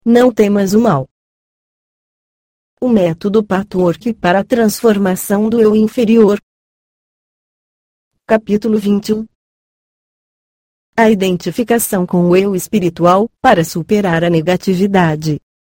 Não temas o mal. O método Patchwork para a transformação do eu inferior. Capítulo 21. A identificação com o eu espiritual, para superar a negatividade.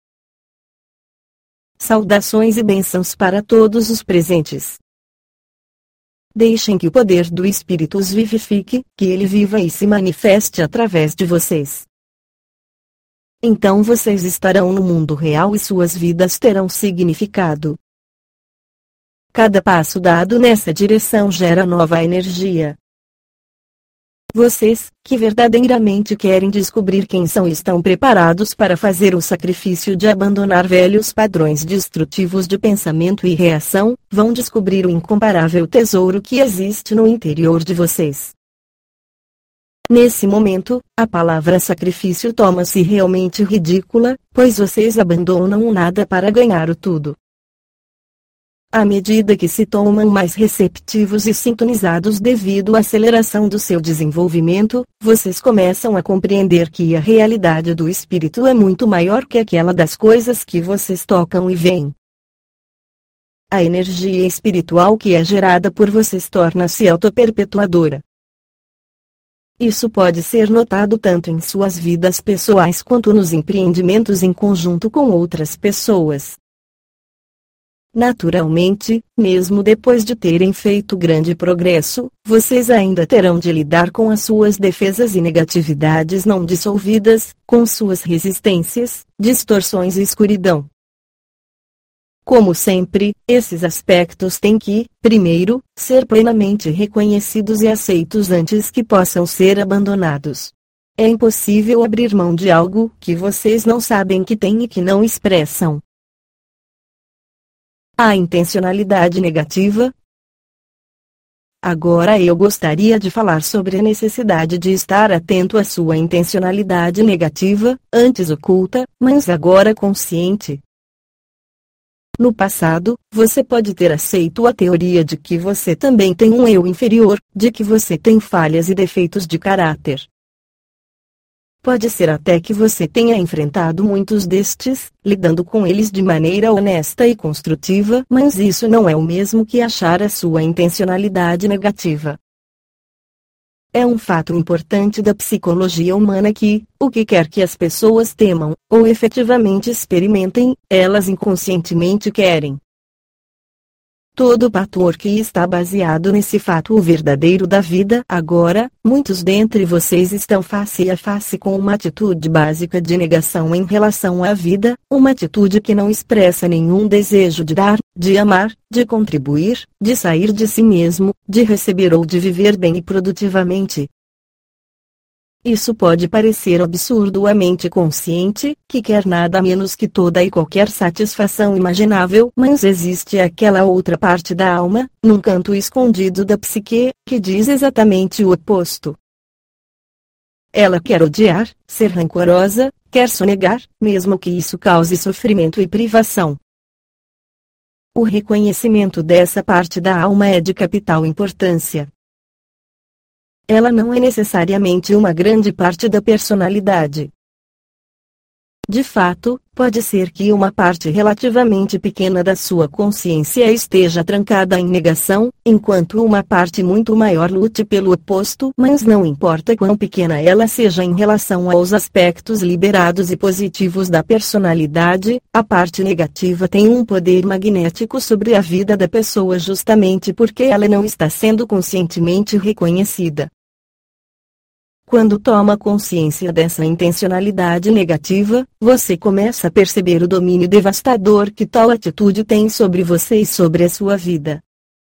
Saudações e bênçãos para todos os presentes. Deixem que o poder do Espírito os vivifique, que ele viva e se manifeste através de vocês. Então vocês estarão no mundo real e suas vidas terão significado. Cada passo dado nessa direção gera nova energia. Vocês, que verdadeiramente querem descobrir quem são e estão preparados para fazer o sacrifício de abandonar velhos padrões destrutivos de pensamento e reação, vão descobrir o incomparável tesouro que existe no interior de vocês. Nesse momento, a palavra sacrifício torna-se realmente ridícula, pois vocês abandonam o nada para ganhar o tudo. À medida que se tornam mais receptivos e sintonizados devido à aceleração do seu desenvolvimento, vocês começam a compreender que a realidade do espírito é muito maior que aquela das coisas que vocês tocam e veem. A energia espiritual que é gerada por vocês torna-se autoperpetuadora. Isso pode ser notado tanto em suas vidas pessoais quanto nos empreendimentos em conjunto com outras pessoas. Naturalmente, mesmo depois de terem feito grande progresso, vocês ainda terão de lidar com as suas defesas e negatividades não dissolvidas, com suas resistências, distorções e escuridão. Como sempre, esses aspectos têm que, primeiro, ser plenamente reconhecidos e aceitos antes que possam ser abandonados. É impossível abrir mão de algo que vocês não sabem que têm e que não expressam. A intencionalidade negativa. Agora eu gostaria de falar sobre a necessidade de estar atento à sua intencionalidade negativa, antes oculta, mas agora consciente. No passado, você pode ter aceito a teoria de que você também tem um eu inferior, de que você tem falhas e defeitos de caráter. Pode ser até que você tenha enfrentado muitos destes, lidando com eles de maneira honesta e construtiva, mas isso não é o mesmo que achar a sua intencionalidade negativa. É um fato importante da psicologia humana que, o que quer que as pessoas temam, ou efetivamente experimentem, elas inconscientemente querem. Todo patchwork está baseado nesse fato verdadeiro da vida. Agora, muitos dentre vocês estão face a face com uma atitude básica de negação em relação à vida, uma atitude que não expressa nenhum desejo de dar, de amar, de contribuir, de sair de si mesmo, de receber ou de viver bem e produtivamente. Isso pode parecer absurdo à mente consciente, que quer nada menos que toda e qualquer satisfação imaginável, mas existe aquela outra parte da alma, num canto escondido da psique, que diz exatamente o oposto. Ela quer odiar, ser rancorosa, quer sonegar, mesmo que isso cause sofrimento e privação. O reconhecimento dessa parte da alma é de capital importância. Ela não é necessariamente uma grande parte da personalidade. De fato, pode ser que uma parte relativamente pequena da sua consciência esteja trancada em negação, enquanto uma parte muito maior lute pelo oposto, mas não importa quão pequena ela seja em relação aos aspectos liberados e positivos da personalidade, a parte negativa tem um poder magnético sobre a vida da pessoa justamente porque ela não está sendo conscientemente reconhecida. Quando toma consciência dessa intencionalidade negativa, você começa a perceber o domínio devastador que tal atitude tem sobre você e sobre a sua vida.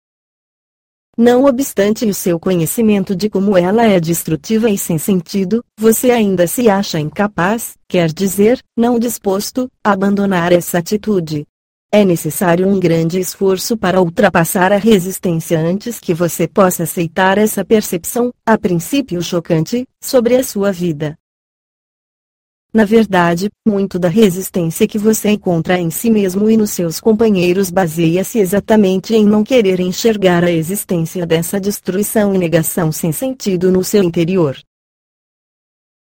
Não obstante o seu conhecimento de como ela é destrutiva e sem sentido, você ainda se acha incapaz, quer dizer, não disposto, a abandonar essa atitude. É necessário um grande esforço para ultrapassar a resistência antes que você possa aceitar essa percepção, a princípio chocante, sobre a sua vida. Na verdade, muito da resistência que você encontra em si mesmo e nos seus companheiros baseia-se exatamente em não querer enxergar a existência dessa destruição e negação sem sentido no seu interior.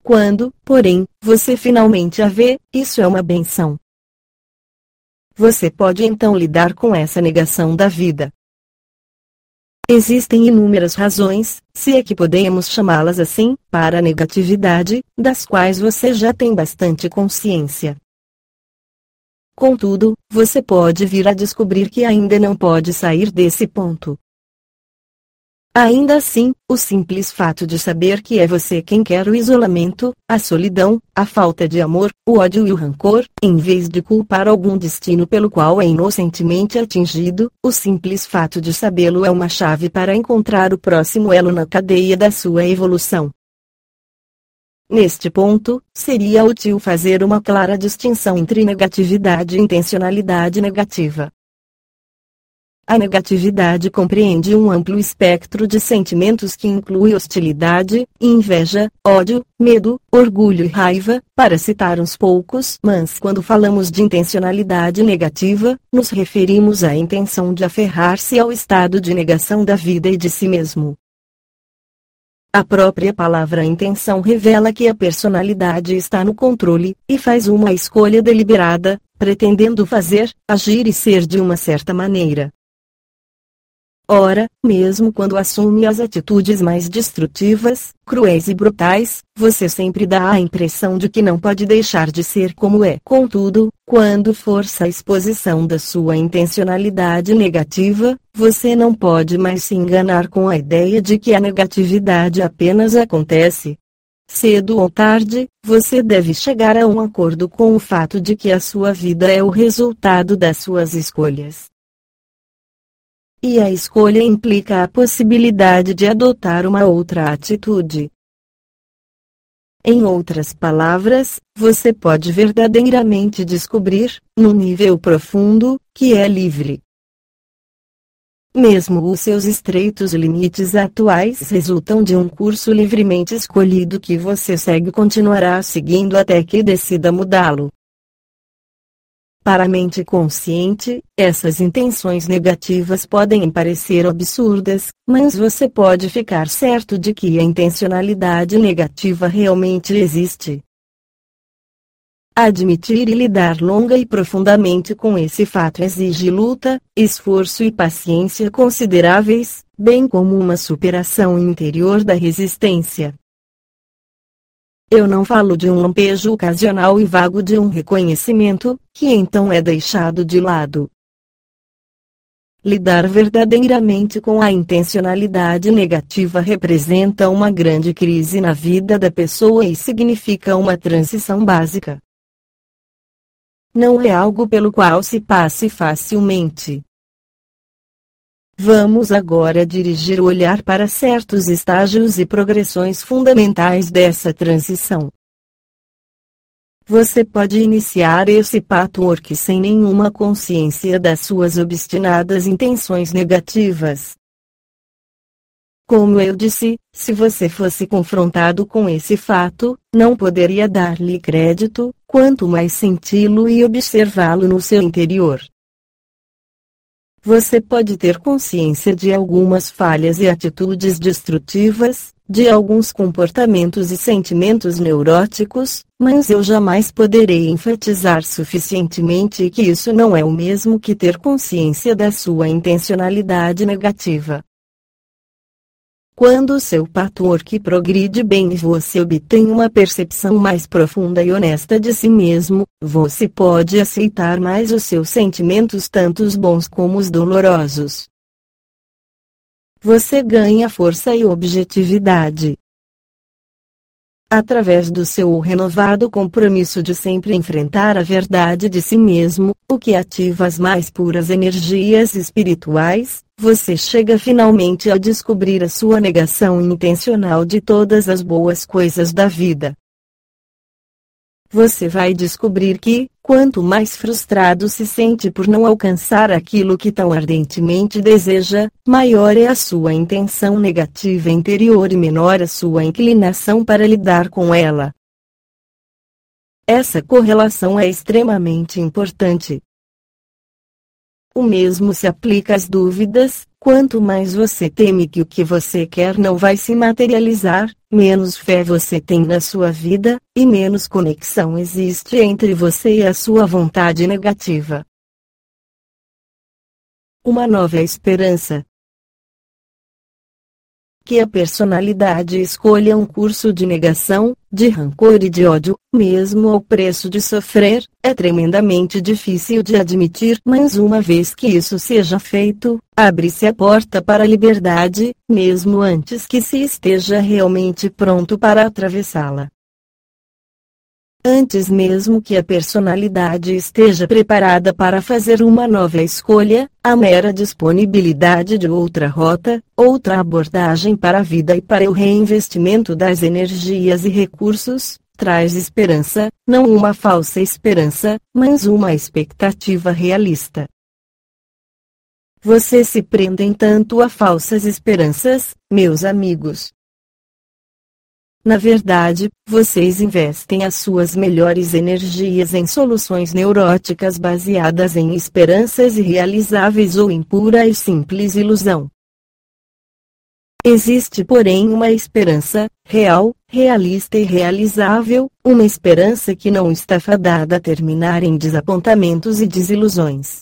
Quando, porém, você finalmente a vê, isso é uma benção. Você pode então lidar com essa negação da vida. Existem inúmeras razões, se é que podemos chamá-las assim, para a negatividade, das quais você já tem bastante consciência. Contudo, você pode vir a descobrir que ainda não pode sair desse ponto. Ainda assim, o simples fato de saber que é você quem quer o isolamento, a solidão, a falta de amor, o ódio e o rancor, em vez de culpar algum destino pelo qual é inocentemente atingido, o simples fato de sabê-lo é uma chave para encontrar o próximo elo na cadeia da sua evolução. Neste ponto, seria útil fazer uma clara distinção entre negatividade e intencionalidade negativa. A negatividade compreende um amplo espectro de sentimentos que inclui hostilidade, inveja, ódio, medo, orgulho e raiva, para citar uns poucos. Mas quando falamos de intencionalidade negativa, nos referimos à intenção de aferrar-se ao estado de negação da vida e de si mesmo. A própria palavra intenção revela que a personalidade está no controle, e faz uma escolha deliberada, pretendendo fazer, agir e ser de uma certa maneira. Ora, mesmo quando assume as atitudes mais destrutivas, cruéis e brutais, você sempre dá a impressão de que não pode deixar de ser como é. Contudo, quando força a exposição da sua intencionalidade negativa, você não pode mais se enganar com a ideia de que a negatividade apenas acontece. Cedo ou tarde, você deve chegar a um acordo com o fato de que a sua vida é o resultado das suas escolhas. E a escolha implica a possibilidade de adotar uma outra atitude. Em outras palavras, você pode verdadeiramente descobrir, num nível profundo, que é livre. Mesmo os seus estreitos limites atuais resultam de um curso livremente escolhido que você continuará seguindo até que decida mudá-lo. Para a mente consciente, essas intenções negativas podem parecer absurdas, mas você pode ficar certo de que a intencionalidade negativa realmente existe. Admitir e lidar longa e profundamente com esse fato exige luta, esforço e paciência consideráveis, bem como uma superação interior da resistência. Eu não falo de um lampejo ocasional e vago de um reconhecimento, que então é deixado de lado. Lidar verdadeiramente com a intencionalidade negativa representa uma grande crise na vida da pessoa e significa uma transição básica. Não é algo pelo qual se passe facilmente. Vamos agora dirigir o olhar para certos estágios e progressões fundamentais dessa transição. Você pode iniciar esse patchwork sem nenhuma consciência das suas obstinadas intenções negativas. Como eu disse, se você fosse confrontado com esse fato, não poderia dar-lhe crédito, quanto mais senti-lo e observá-lo no seu interior. Você pode ter consciência de algumas falhas e atitudes destrutivas, de alguns comportamentos e sentimentos neuróticos, mas eu jamais poderei enfatizar suficientemente que isso não é o mesmo que ter consciência da sua intencionalidade negativa. Quando o seu patchwork progride bem e você obtém uma percepção mais profunda e honesta de si mesmo, você pode aceitar mais os seus sentimentos, tanto os bons como os dolorosos. Você ganha força e objetividade. Através do seu renovado compromisso de sempre enfrentar a verdade de si mesmo, o que ativa as mais puras energias espirituais, você chega finalmente a descobrir a sua negação intencional de todas as boas coisas da vida. Você vai descobrir que, quanto mais frustrado se sente por não alcançar aquilo que tão ardentemente deseja, maior é a sua intenção negativa interior e menor a sua inclinação para lidar com ela. Essa correlação é extremamente importante. O mesmo se aplica às dúvidas, Quanto mais você teme que o que você quer não vai se materializar, menos fé você tem na sua vida, e menos conexão existe entre você e a sua vontade negativa. Uma nova esperança. Que a personalidade escolha um curso de negação, de rancor e de ódio, mesmo ao preço de sofrer, é tremendamente difícil de admitir, mas uma vez que isso seja feito, abre-se a porta para a liberdade, mesmo antes que se esteja realmente pronto para atravessá-la. Antes mesmo que a personalidade esteja preparada para fazer uma nova escolha, a mera disponibilidade de outra rota, outra abordagem para a vida e para o reinvestimento das energias e recursos, traz esperança, não uma falsa esperança, mas uma expectativa realista. Vocês se prendem tanto a falsas esperanças, meus amigos. Na verdade, vocês investem as suas melhores energias em soluções neuróticas baseadas em esperanças irrealizáveis ou em pura e simples ilusão. Existe, porém, uma esperança, real, realista e realizável, uma esperança que não está fadada a terminar em desapontamentos e desilusões.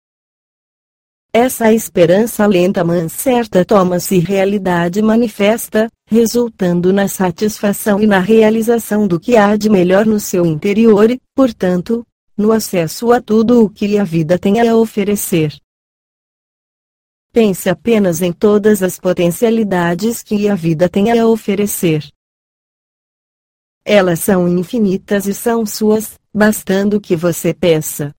Essa esperança lenta mas certa torna-se realidade manifesta, resultando na satisfação e na realização do que há de melhor no seu interior e, portanto, no acesso a tudo o que a vida tem a oferecer. Pense apenas em todas as potencialidades que a vida tem a oferecer. Elas são infinitas e são suas, bastando que você peça.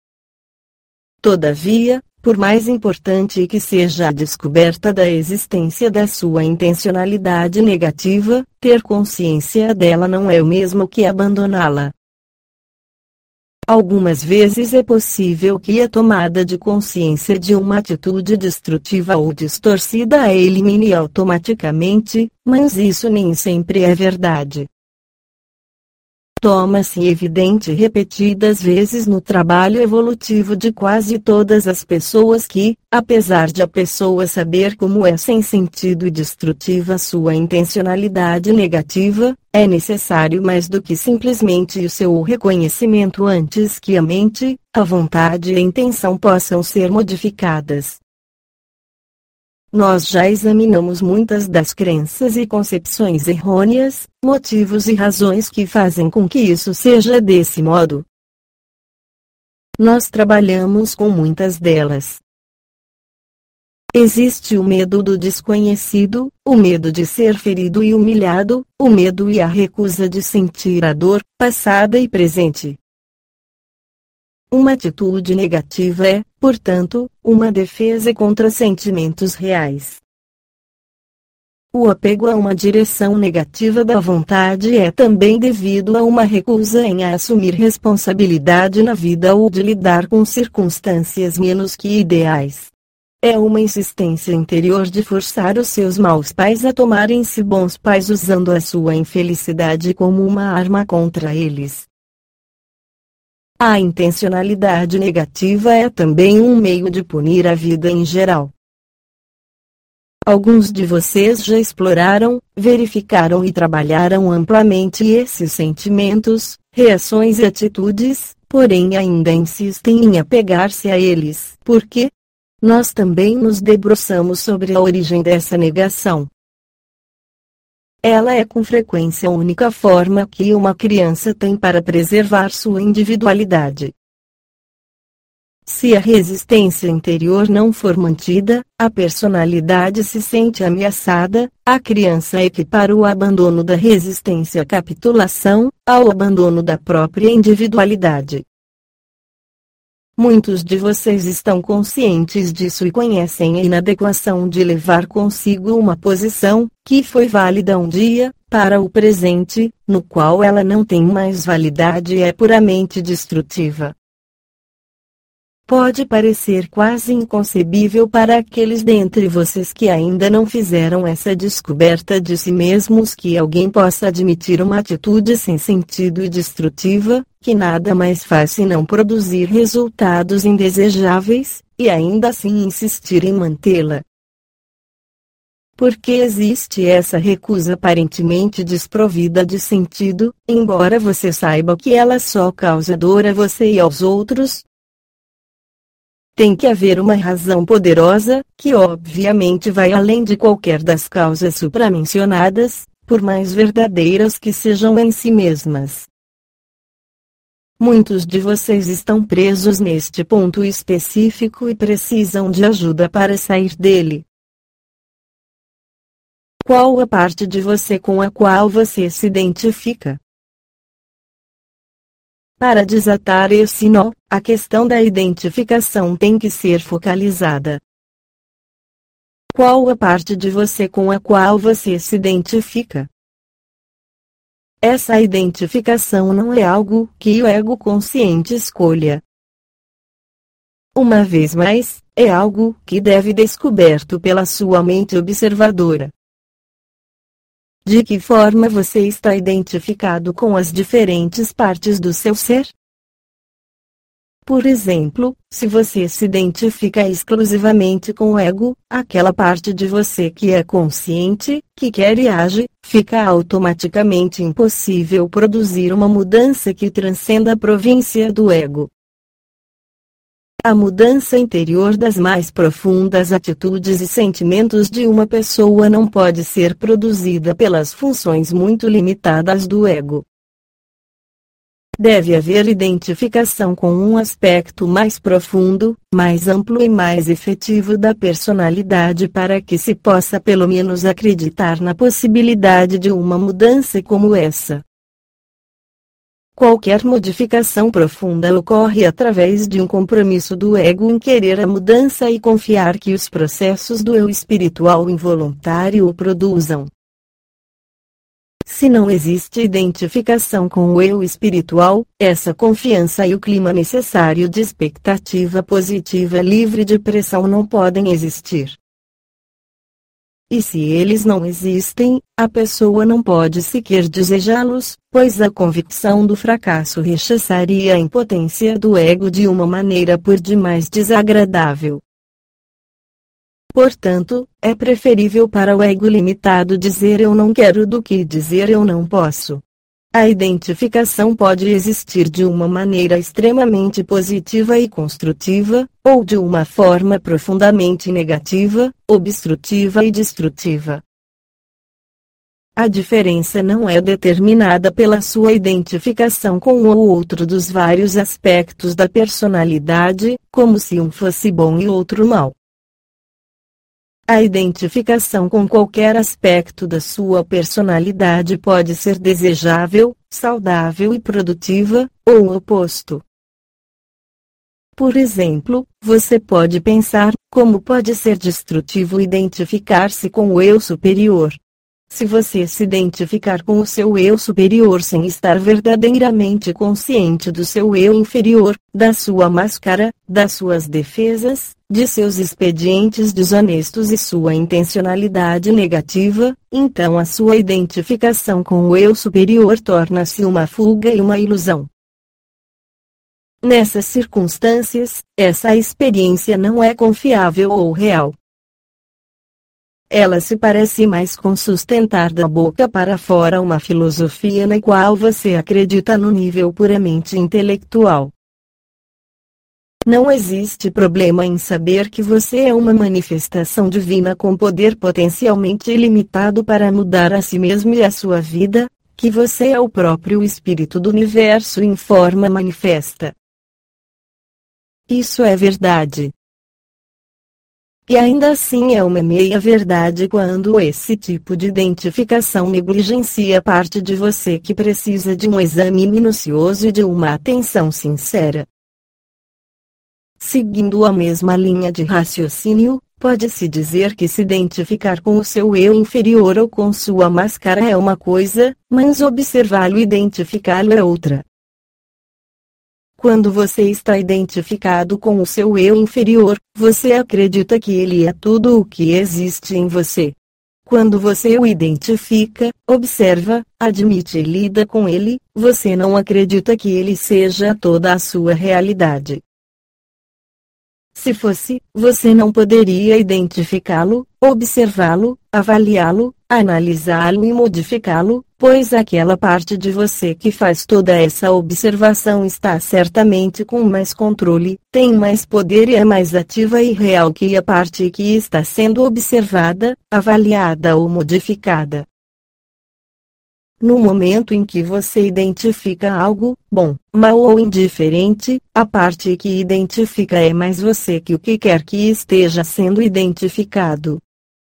Todavia, por mais importante que seja a descoberta da existência da sua intencionalidade negativa, ter consciência dela não é o mesmo que abandoná-la. Algumas vezes é possível que a tomada de consciência de uma atitude destrutiva ou distorcida a elimine automaticamente, mas isso nem sempre é verdade. Torna-se evidente repetidas vezes no trabalho evolutivo de quase todas as pessoas que, apesar de a pessoa saber como é sem sentido e destrutiva sua intencionalidade negativa, é necessário mais do que simplesmente o seu reconhecimento antes que a mente, a vontade e a intenção possam ser modificadas. Nós já examinamos muitas das crenças e concepções errôneas, motivos e razões que fazem com que isso seja desse modo. Nós trabalhamos com muitas delas. Existe o medo do desconhecido, o medo de ser ferido e humilhado, o medo e a recusa de sentir a dor, passada e presente. Uma atitude negativa é, portanto, uma defesa contra sentimentos reais. O apego a uma direção negativa da vontade é também devido a uma recusa em assumir responsabilidade na vida ou de lidar com circunstâncias menos que ideais. É uma insistência interior de forçar os seus maus pais a tomarem-se bons pais usando a sua infelicidade como uma arma contra eles. A intencionalidade negativa é também um meio de punir a vida em geral. Alguns de vocês já exploraram, verificaram e trabalharam amplamente esses sentimentos, reações e atitudes, porém ainda insistem em apegar-se a eles. Por quê? Nós também nos debruçamos sobre a origem dessa negação. Ela é com frequência a única forma que uma criança tem para preservar sua individualidade. Se a resistência interior não for mantida, a personalidade se sente ameaçada, a criança equipara o abandono da resistência à capitulação, ao abandono da própria individualidade. Muitos de vocês estão conscientes disso e conhecem a inadequação de levar consigo uma posição, que foi válida um dia, para o presente, no qual ela não tem mais validade e é puramente destrutiva. Pode parecer quase inconcebível para aqueles dentre vocês que ainda não fizeram essa descoberta de si mesmos que alguém possa admitir uma atitude sem sentido e destrutiva, que nada mais faz senão produzir resultados indesejáveis, e ainda assim insistir em mantê-la. Porque existe essa recusa aparentemente desprovida de sentido, embora você saiba que ela só causa dor a você e aos outros? Tem que haver uma razão poderosa, que obviamente vai além de qualquer das causas supramencionadas, por mais verdadeiras que sejam em si mesmas. Muitos de vocês estão presos neste ponto específico e precisam de ajuda para sair dele. Qual a parte de você com a qual você se identifica? Para desatar esse nó, a questão da identificação tem que ser focalizada. Qual a parte de você com a qual você se identifica? Essa identificação não é algo que o ego consciente escolha. Uma vez mais, é algo que deve ser descoberto pela sua mente observadora. De que forma você está identificado com as diferentes partes do seu ser? Por exemplo, se você se identifica exclusivamente com o ego, aquela parte de você que é consciente, que quer e age, fica automaticamente impossível produzir uma mudança que transcenda a província do ego. A mudança interior das mais profundas atitudes e sentimentos de uma pessoa não pode ser produzida pelas funções muito limitadas do ego. Deve haver identificação com um aspecto mais profundo, mais amplo e mais efetivo da personalidade para que se possa pelo menos acreditar na possibilidade de uma mudança como essa. Qualquer modificação profunda ocorre através de um compromisso do ego em querer a mudança e confiar que os processos do eu espiritual involuntário o produzam. Se não existe identificação com o eu espiritual, essa confiança e o clima necessário de expectativa positiva livre de pressão não podem existir. E se eles não existem, a pessoa não pode sequer desejá-los, pois a convicção do fracasso rechaçaria a impotência do ego de uma maneira por demais desagradável. Portanto, é preferível para o ego limitado dizer eu não quero do que dizer eu não posso. A identificação pode existir de uma maneira extremamente positiva e construtiva, ou de uma forma profundamente negativa, obstrutiva e destrutiva. A diferença não é determinada pela sua identificação com um ou outro dos vários aspectos da personalidade, como se um fosse bom e outro mau. A identificação com qualquer aspecto da sua personalidade pode ser desejável, saudável e produtiva, ou o oposto. Por exemplo, você pode pensar, como pode ser destrutivo identificar-se com o eu superior. Se você se identificar com o seu eu superior sem estar verdadeiramente consciente do seu eu inferior, da sua máscara, das suas defesas, de seus expedientes desonestos e sua intencionalidade negativa, então a sua identificação com o eu superior torna-se uma fuga e uma ilusão. Nessas circunstâncias, essa experiência não é confiável ou real. Ela se parece mais com sustentar da boca para fora uma filosofia na qual você acredita no nível puramente intelectual. Não existe problema em saber que você é uma manifestação divina com poder potencialmente ilimitado para mudar a si mesmo e a sua vida, que você é o próprio espírito do universo em forma manifesta. Isso é verdade. E ainda assim é uma meia-verdade quando esse tipo de identificação negligencia parte de você que precisa de um exame minucioso e de uma atenção sincera. Seguindo a mesma linha de raciocínio, pode-se dizer que se identificar com o seu eu inferior ou com sua máscara é uma coisa, mas observá-lo e identificá-lo é outra. Quando você está identificado com o seu eu inferior, você acredita que ele é tudo o que existe em você. Quando você o identifica, observa, admite e lida com ele, você não acredita que ele seja toda a sua realidade. Se fosse, você não poderia identificá-lo, observá-lo, avaliá-lo, analisá-lo e modificá-lo, pois aquela parte de você que faz toda essa observação está certamente com mais controle, tem mais poder e é mais ativa e real que a parte que está sendo observada, avaliada ou modificada. No momento em que você identifica algo, bom, mal ou indiferente, a parte que identifica é mais você que o que quer que esteja sendo identificado.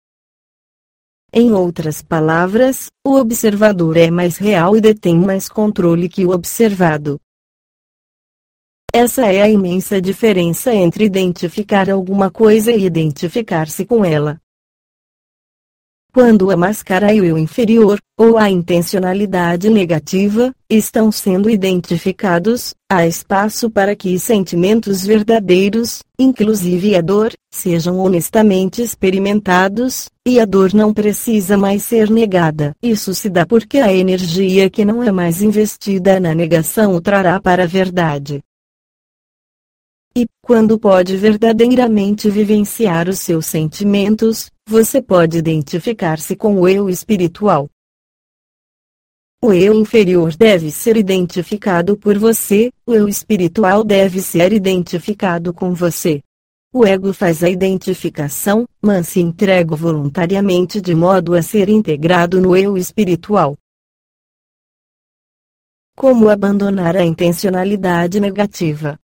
Em outras palavras, o observador é mais real e detém mais controle que o observado. Essa é a imensa diferença entre identificar alguma coisa e identificar-se com ela. Quando a máscara e o eu inferior, ou a intencionalidade negativa, estão sendo identificados, há espaço para que sentimentos verdadeiros, inclusive a dor, sejam honestamente experimentados, e a dor não precisa mais ser negada. Isso se dá porque a energia que não é mais investida na negação o trará para a verdade. E, quando pode verdadeiramente vivenciar os seus sentimentos, você pode identificar-se com o eu espiritual. O eu inferior deve ser identificado por você, o eu espiritual deve ser identificado com você. O ego faz a identificação, mas se entrega voluntariamente de modo a ser integrado no eu espiritual. Como abandonar a intencionalidade negativa?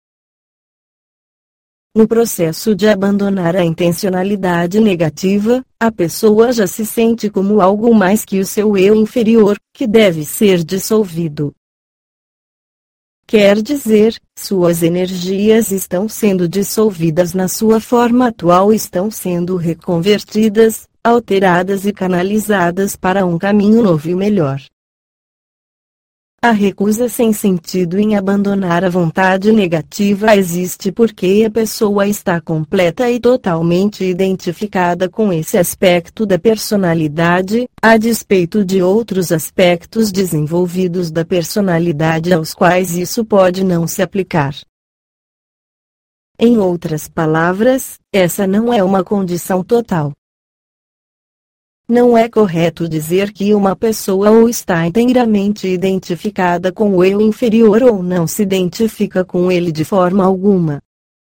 No processo de abandonar a intencionalidade negativa, a pessoa já se sente como algo mais que o seu eu inferior, que deve ser dissolvido. Quer dizer, suas energias estão sendo dissolvidas na sua forma atual e estão sendo reconvertidas, alteradas e canalizadas para um caminho novo e melhor. A recusa sem sentido em abandonar a vontade negativa existe porque a pessoa está completa e totalmente identificada com esse aspecto da personalidade, a despeito de outros aspectos desenvolvidos da personalidade aos quais isso pode não se aplicar. Em outras palavras, essa não é uma condição total. Não é correto dizer que uma pessoa ou está inteiramente identificada com o eu inferior ou não se identifica com ele de forma alguma.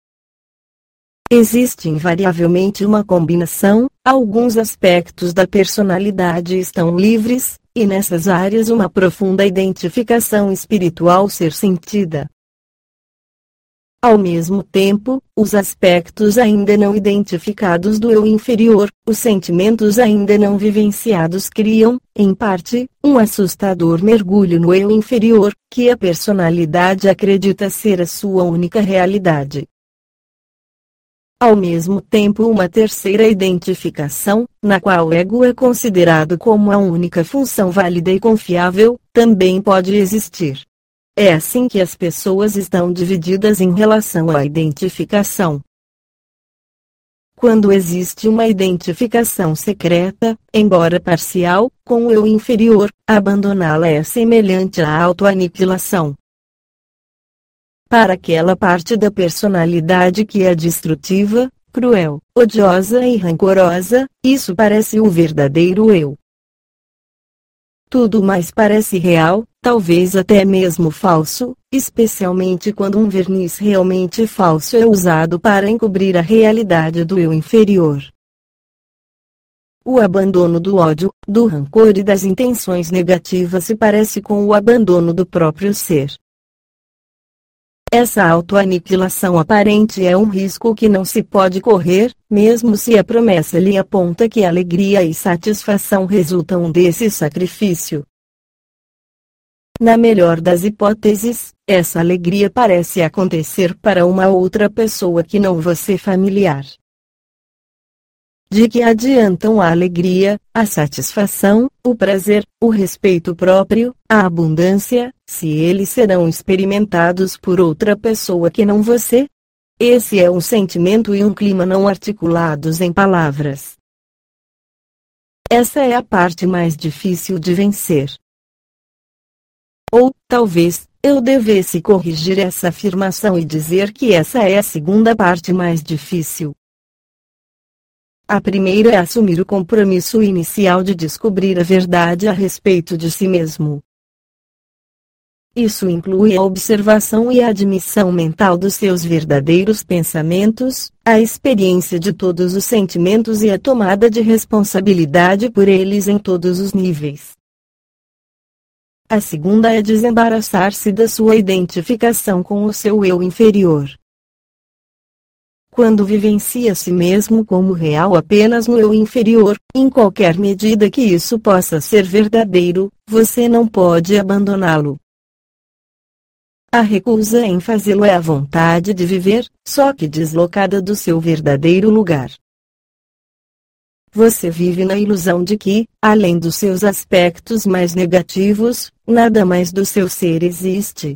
Existe invariavelmente uma combinação, alguns aspectos da personalidade estão livres, e nessas áreas uma profunda identificação espiritual ser sentida. Ao mesmo tempo, os aspectos ainda não identificados do eu inferior, os sentimentos ainda não vivenciados criam, em parte, um assustador mergulho no eu inferior, que a personalidade acredita ser a sua única realidade. Ao mesmo tempo, uma terceira identificação, na qual o ego é considerado como a única função válida e confiável, também pode existir. É assim que as pessoas estão divididas em relação à identificação. Quando existe uma identificação secreta, embora parcial, com o eu inferior, abandoná-la é semelhante à autoaniquilação. Para aquela parte da personalidade que é destrutiva, cruel, odiosa e rancorosa, isso parece o verdadeiro eu. Tudo mais parece real, talvez até mesmo falso, especialmente quando um verniz realmente falso é usado para encobrir a realidade do eu inferior. O abandono do ódio, do rancor e das intenções negativas se parece com o abandono do próprio ser. Essa autoaniquilação aparente é um risco que não se pode correr, mesmo se a promessa lhe aponta que alegria e satisfação resultam desse sacrifício. Na melhor das hipóteses, essa alegria parece acontecer para uma outra pessoa que não você familiar. De que adiantam a alegria, a satisfação, o prazer, o respeito próprio, a abundância, se eles serão experimentados por outra pessoa que não você? Esse é um sentimento e um clima não articulados em palavras. Essa é a parte mais difícil de vencer. Ou, talvez, eu devesse corrigir essa afirmação e dizer que essa é a segunda parte mais difícil. A primeira é assumir o compromisso inicial de descobrir a verdade a respeito de si mesmo. Isso inclui a observação e a admissão mental dos seus verdadeiros pensamentos, a experiência de todos os sentimentos e a tomada de responsabilidade por eles em todos os níveis. A segunda é desembaraçar-se da sua identificação com o seu eu inferior. Quando vivencia a si mesmo como real apenas no eu inferior, em qualquer medida que isso possa ser verdadeiro, você não pode abandoná-lo. A recusa em fazê-lo é a vontade de viver, só que deslocada do seu verdadeiro lugar. Você vive na ilusão de que, além dos seus aspectos mais negativos, nada mais do seu ser existe.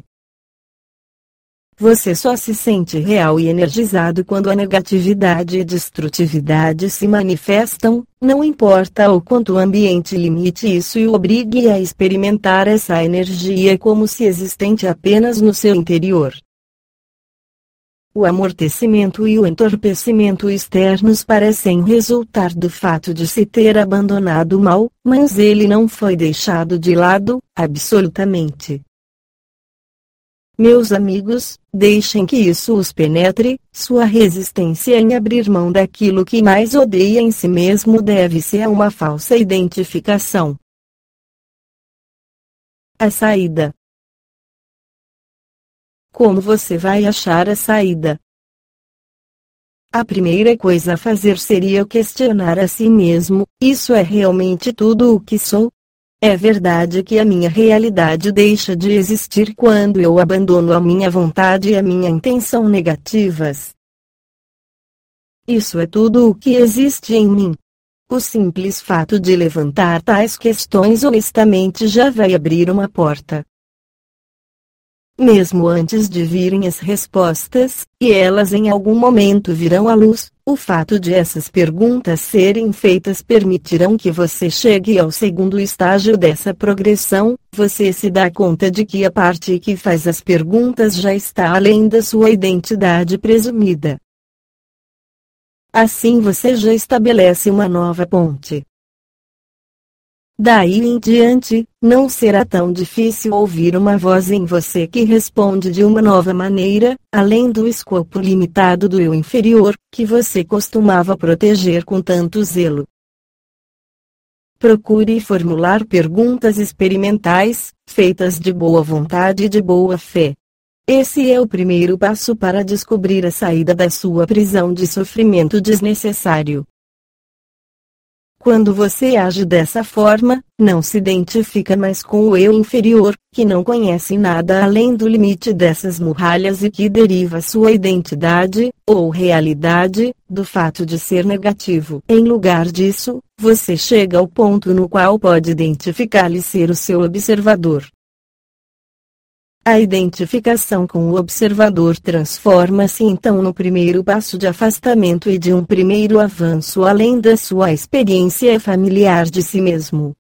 Você só se sente real e energizado quando a negatividade e destrutividade se manifestam, não importa o quanto o ambiente limite isso e o obrigue a experimentar essa energia como se existente apenas no seu interior. O amortecimento e o entorpecimento externos parecem resultar do fato de se ter abandonado o mal, mas ele não foi deixado de lado, absolutamente. Meus amigos, deixem que isso os penetre, sua resistência em abrir mão daquilo que mais odeia em si mesmo deve-se a uma falsa identificação. A saída. Como você vai achar a saída? A primeira coisa a fazer seria questionar a si mesmo: isso é realmente tudo o que sou? É verdade que a minha realidade deixa de existir quando eu abandono a minha vontade e a minha intenção negativas? Isso é tudo o que existe em mim. O simples fato de levantar tais questões honestamente já vai abrir uma porta. Mesmo antes de virem as respostas, e elas em algum momento virão à luz, o fato de essas perguntas serem feitas permitirão que você chegue ao segundo estágio dessa progressão. Você se dá conta de que a parte que faz as perguntas já está além da sua identidade presumida. Assim você já estabelece uma nova ponte. Daí em diante, não será tão difícil ouvir uma voz em você que responde de uma nova maneira, além do escopo limitado do eu inferior, que você costumava proteger com tanto zelo. Procure formular perguntas experimentais, feitas de boa vontade e de boa fé. Esse é o primeiro passo para descobrir a saída da sua prisão de sofrimento desnecessário. Quando você age dessa forma, não se identifica mais com o eu inferior, que não conhece nada além do limite dessas muralhas e que deriva sua identidade, ou realidade, do fato de ser negativo. Em lugar disso, você chega ao ponto no qual pode identificar-lhe ser o seu observador. A identificação com o observador transforma-se então no primeiro passo de afastamento e de um primeiro avanço além da sua experiência familiar de si mesmo.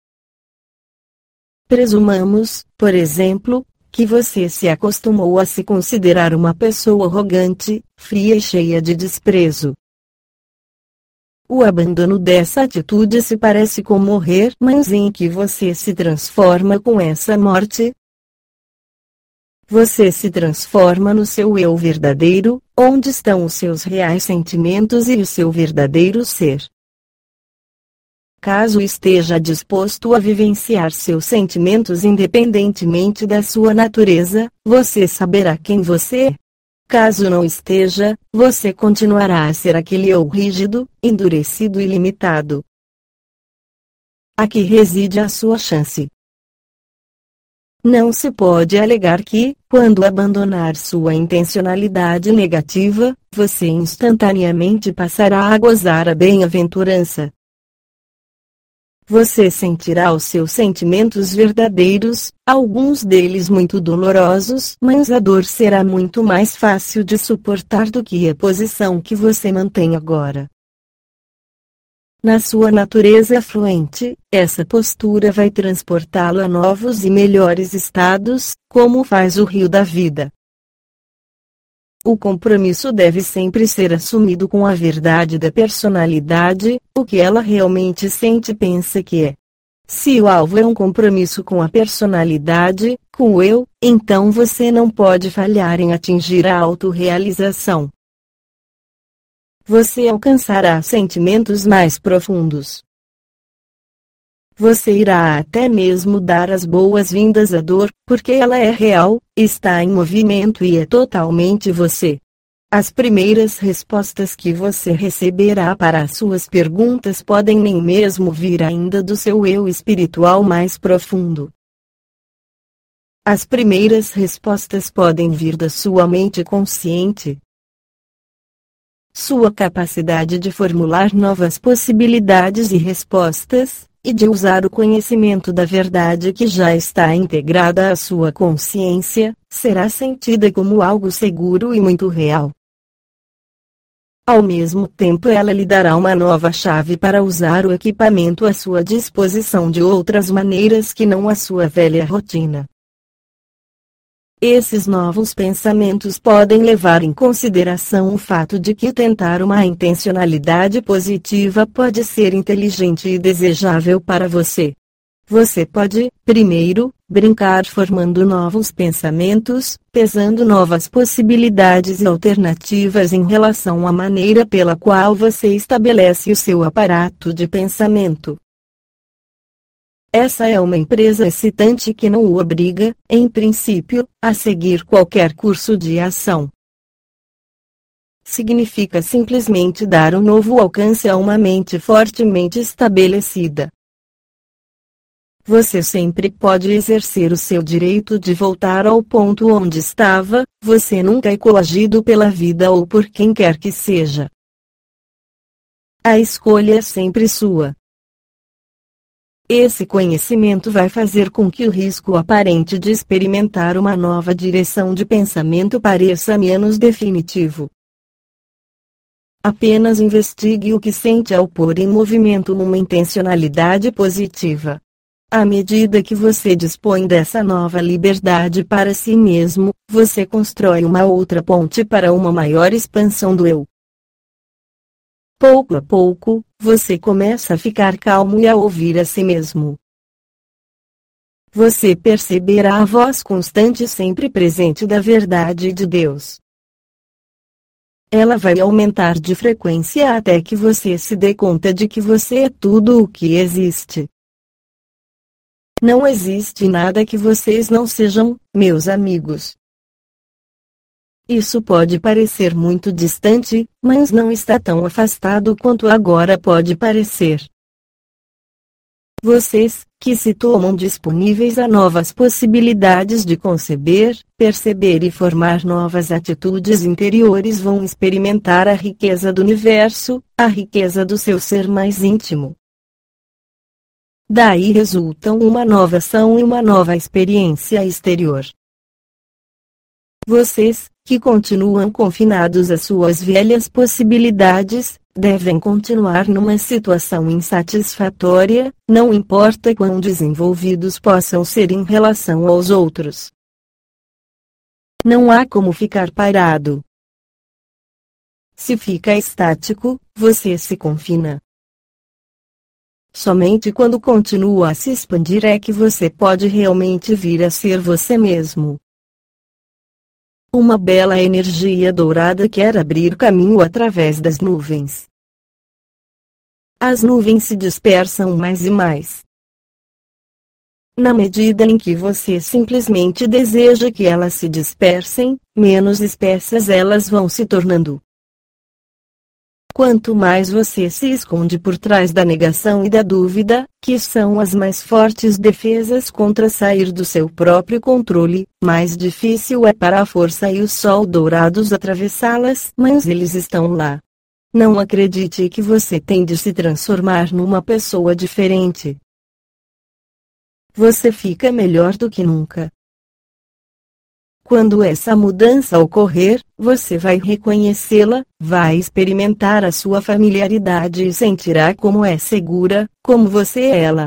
Presumamos, por exemplo, que você se acostumou a se considerar uma pessoa arrogante, fria e cheia de desprezo. O abandono dessa atitude se parece com morrer, mas em que você se transforma com essa morte? Você se transforma no seu eu verdadeiro, onde estão os seus reais sentimentos e o seu verdadeiro ser. Caso esteja disposto a vivenciar seus sentimentos independentemente da sua natureza, você saberá quem você é. Caso não esteja, você continuará a ser aquele eu rígido, endurecido e limitado. Aqui reside a sua chance. Não se pode alegar que, quando abandonar sua intencionalidade negativa, você instantaneamente passará a gozar a bem-aventurança. Você sentirá os seus sentimentos verdadeiros, alguns deles muito dolorosos, mas a dor será muito mais fácil de suportar do que a posição que você mantém agora. Na sua natureza fluente, essa postura vai transportá-lo a novos e melhores estados, como faz o rio da vida. O compromisso deve sempre ser assumido com a verdade da personalidade, o que ela realmente sente e pensa que é. Se o alvo é um compromisso com a personalidade, com o eu, então você não pode falhar em atingir a autorrealização. Você alcançará sentimentos mais profundos. Você irá até mesmo dar as boas-vindas à dor, porque ela é real, está em movimento e é totalmente você. As primeiras respostas que você receberá para as suas perguntas podem nem mesmo vir ainda do seu eu espiritual mais profundo. As primeiras respostas podem vir da sua mente consciente. Sua capacidade de formular novas possibilidades e respostas, e de usar o conhecimento da verdade que já está integrada à sua consciência, será sentida como algo seguro e muito real. Ao mesmo tempo, ela lhe dará uma nova chave para usar o equipamento à sua disposição de outras maneiras que não a sua velha rotina. Esses novos pensamentos podem levar em consideração o fato de que tentar uma intencionalidade positiva pode ser inteligente e desejável para você. Você pode, primeiro, brincar formando novos pensamentos, pesando novas possibilidades e alternativas em relação à maneira pela qual você estabelece o seu aparato de pensamento. Essa é uma empresa excitante que não o obriga, em princípio, a seguir qualquer curso de ação. Significa simplesmente dar um novo alcance a uma mente fortemente estabelecida. Você sempre pode exercer o seu direito de voltar ao ponto onde estava, você nunca é coagido pela vida ou por quem quer que seja. A escolha é sempre sua. Esse conhecimento vai fazer com que o risco aparente de experimentar uma nova direção de pensamento pareça menos definitivo. Apenas investigue o que sente ao pôr em movimento uma intencionalidade positiva. À medida que você dispõe dessa nova liberdade para si mesmo, você constrói uma outra ponte para uma maior expansão do eu. Pouco a pouco, você começa a ficar calmo e a ouvir a si mesmo. Você perceberá a voz constante sempre presente da verdade de Deus. Ela vai aumentar de frequência até que você se dê conta de que você é tudo o que existe. Não existe nada que vocês não sejam, meus amigos. Isso pode parecer muito distante, mas não está tão afastado quanto agora pode parecer. Vocês, que se tomam disponíveis a novas possibilidades de conceber, perceber e formar novas atitudes interiores, vão experimentar a riqueza do universo, a riqueza do seu ser mais íntimo. Daí resultam uma nova ação e uma nova experiência exterior. Vocês, que continuam confinados às suas velhas possibilidades, devem continuar numa situação insatisfatória, não importa quão desenvolvidos possam ser em relação aos outros. Não há como ficar parado. Se fica estático, você se confina. Somente quando continua a se expandir é que você pode realmente vir a ser você mesmo. Uma bela energia dourada quer abrir caminho através das nuvens. As nuvens se dispersam mais e mais. Na medida em que você simplesmente deseja que elas se dispersem, menos espessas elas vão se tornando. Quanto mais você se esconde por trás da negação e da dúvida, que são as mais fortes defesas contra sair do seu próprio controle, mais difícil é para a força e o sol dourados atravessá-las, mas eles estão lá. Não acredite que você tem de se transformar numa pessoa diferente. Você fica melhor do que nunca. Quando essa mudança ocorrer, você vai reconhecê-la, vai experimentar a sua familiaridade e sentirá como é segura, como você é ela.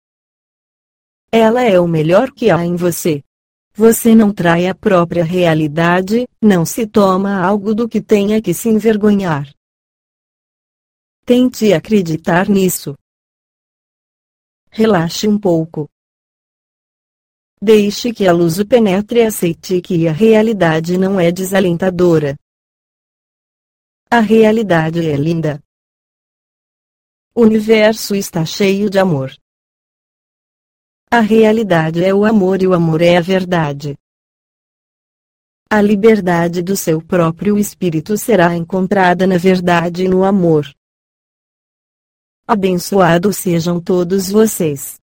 Ela é o melhor que há em você. Você não trai a própria realidade, não se toma algo do que tenha que se envergonhar. Tente acreditar nisso. Relaxe um pouco. Deixe que a luz o penetre e aceite que a realidade não é desalentadora. A realidade é linda. O universo está cheio de amor. A realidade é o amor e o amor é a verdade. A liberdade do seu próprio espírito será encontrada na verdade e no amor. Abençoados sejam todos vocês.